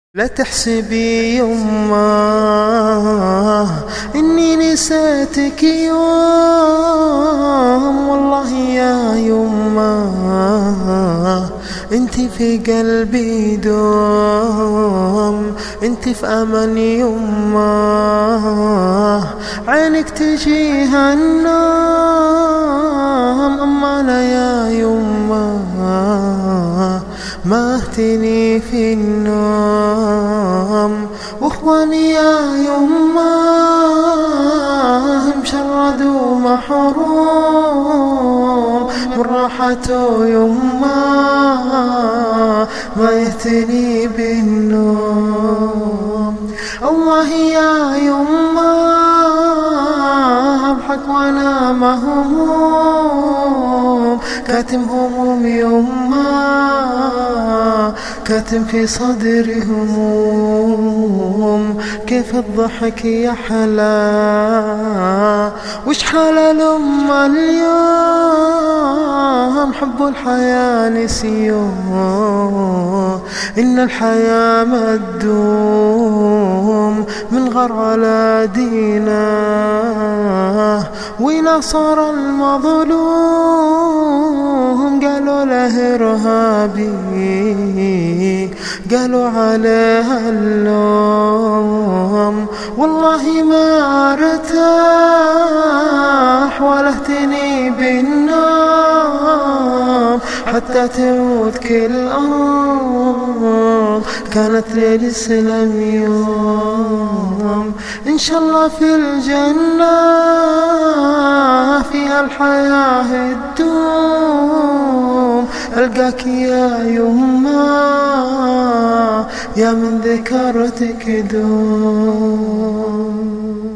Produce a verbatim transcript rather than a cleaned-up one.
لا تحسبي يمه إني نسيتك يوم، والله يا يمه انتي في قلبي دوم، انتي في أمان يمه عينك تجيها النوم. أما أنا يا يمه ما اهتني في النوم، واخواني يا يمه مشرد ومحروم من راحته يمه ما يهتني بالنوم. الله يا يمه أضحك وانا مهموم، كاتم هموم يمه كاتم في صدري هموم. كيف الضحك يا حلا وش حال الأمة اليوم، حب الحياة نسيوم إن الحياة ما تدوم. من غر على دينه ونصر المظلوم، قالوا له إرهابي قالوا عليه اللوم. والله ما ارتاح ولا اهتني بالنوم حتى تموت كل أرض كانت للإسلام يوم. إن شاء الله في الجنة فيها الحياة الدوم، ألقاك يا يمه يا من ذكرتك دوم.